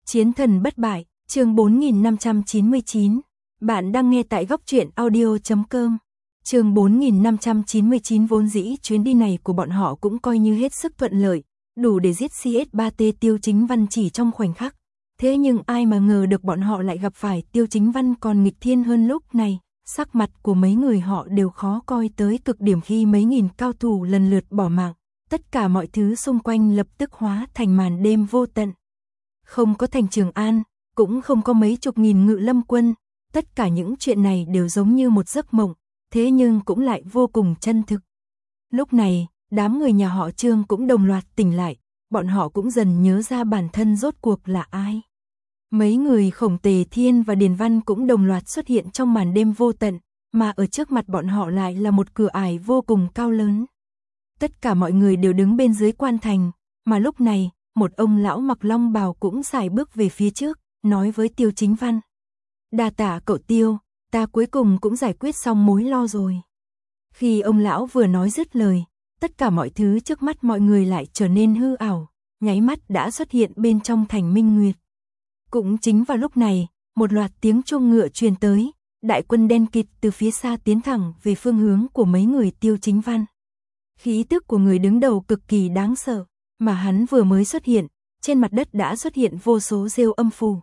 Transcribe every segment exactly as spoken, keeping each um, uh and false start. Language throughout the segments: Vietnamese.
Chiến thần bất bại, chương bốn nghìn năm trăm chín mươi chín. Bạn đang nghe tại góc truyện audio chấm com. Chương bốn nghìn năm trăm chín mươi chín. Vốn dĩ chuyến đi này của bọn họ cũng coi như hết sức thuận lợi, đủ để giết xê ét ba tê Tiêu Chính Văn chỉ trong khoảnh khắc. Thế nhưng ai mà ngờ được bọn họ lại gặp phải Tiêu Chính Văn còn nghịch thiên hơn. Lúc này, sắc mặt của mấy người họ đều khó coi tới cực điểm khi mấy nghìn cao thủ lần lượt bỏ mạng. Tất cả mọi thứ xung quanh lập tức hóa thành màn đêm vô tận. Không có thành Trường An, cũng không có mấy chục nghìn ngự lâm quân, tất cả những chuyện này đều giống như một giấc mộng, thế nhưng cũng lại vô cùng chân thực. Lúc này, đám người nhà họ Trương cũng đồng loạt tỉnh lại, bọn họ cũng dần nhớ ra bản thân rốt cuộc là ai. Mấy người Khổng Tề Thiên và Điền Văn cũng đồng loạt xuất hiện trong màn đêm vô tận, mà ở trước mặt bọn họ lại là một cửa ải vô cùng cao lớn. Tất cả mọi người đều đứng bên dưới quan thành, mà lúc này, một ông lão mặc long bào cũng sải bước về phía trước, nói với Tiêu Chính Văn. Đa tạ cậu Tiêu, ta cuối cùng cũng giải quyết xong mối lo rồi. Khi ông lão vừa nói dứt lời, tất cả mọi thứ trước mắt mọi người lại trở nên hư ảo, nháy mắt đã xuất hiện bên trong thành Minh Nguyệt. Cũng chính vào lúc này, một loạt tiếng chuông ngựa truyền tới, đại quân đen kịt từ phía xa tiến thẳng về phương hướng của mấy người Tiêu Chính Văn. Khí tức của người đứng đầu cực kỳ đáng sợ, mà hắn vừa mới xuất hiện, trên mặt đất đã xuất hiện vô số rêu âm phù.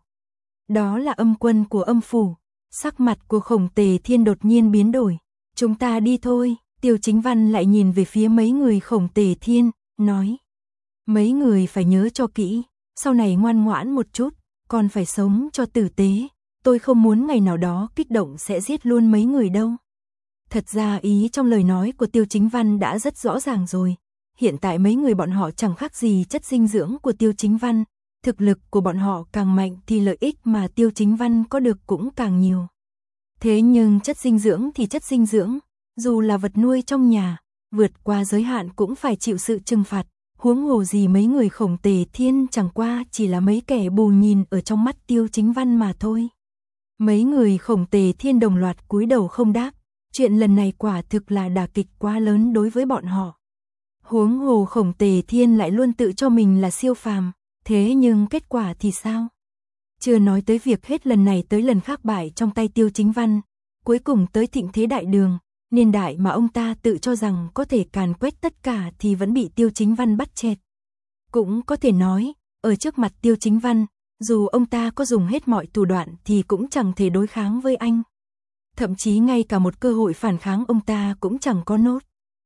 Đó là âm quân của âm phủ. Sắc mặt của Khổng Tề Thiên đột nhiên biến đổi. Chúng ta đi thôi. Tiêu Chính Văn lại nhìn về phía mấy người Khổng Tề Thiên, nói. Mấy người phải nhớ cho kỹ, sau này ngoan ngoãn một chút, còn phải sống cho tử tế. Tôi không muốn ngày nào đó kích động sẽ giết luôn mấy người đâu. Thật ra ý trong lời nói của Tiêu Chính Văn đã rất rõ ràng rồi. Hiện tại mấy người bọn họ chẳng khác gì chất dinh dưỡng của Tiêu Chính Văn. Thực lực của bọn họ càng mạnh thì lợi ích mà Tiêu Chính Văn có được cũng càng nhiều. Thế nhưng chất dinh dưỡng thì chất dinh dưỡng, dù là vật nuôi trong nhà, vượt qua giới hạn cũng phải chịu sự trừng phạt. Huống hồ gì mấy người Khổng Tề Thiên chẳng qua chỉ là mấy kẻ bù nhìn ở trong mắt Tiêu Chính Văn mà thôi. Mấy người Khổng Tề Thiên đồng loạt cúi đầu không đáp. Chuyện lần này quả thực là đả kích quá lớn đối với bọn họ. Huống hồ Khổng Tề Thiên lại luôn tự cho mình là siêu phàm, thế nhưng kết quả thì sao? Chưa nói tới việc hết lần này tới lần khác bại trong tay Tiêu Chính Văn, cuối cùng tới thịnh thế đại đường, niên đại mà ông ta tự cho rằng có thể càn quét tất cả thì vẫn bị Tiêu Chính Văn bắt chẹt. Cũng có thể nói, ở trước mặt Tiêu Chính Văn, dù ông ta có dùng hết mọi thủ đoạn thì cũng chẳng thể đối kháng với anh. Thậm chí ngay cả một cơ hội phản kháng ông ta cũng chẳng có nốt.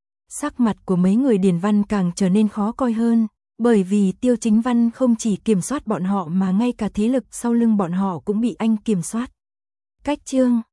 Sắc mặt của mấy người Điền Văn càng trở nên khó coi hơn, bởi vì Tiêu Chính Văn không chỉ kiểm soát bọn họ mà ngay cả thế lực sau lưng bọn họ cũng bị anh kiểm soát. Cách chương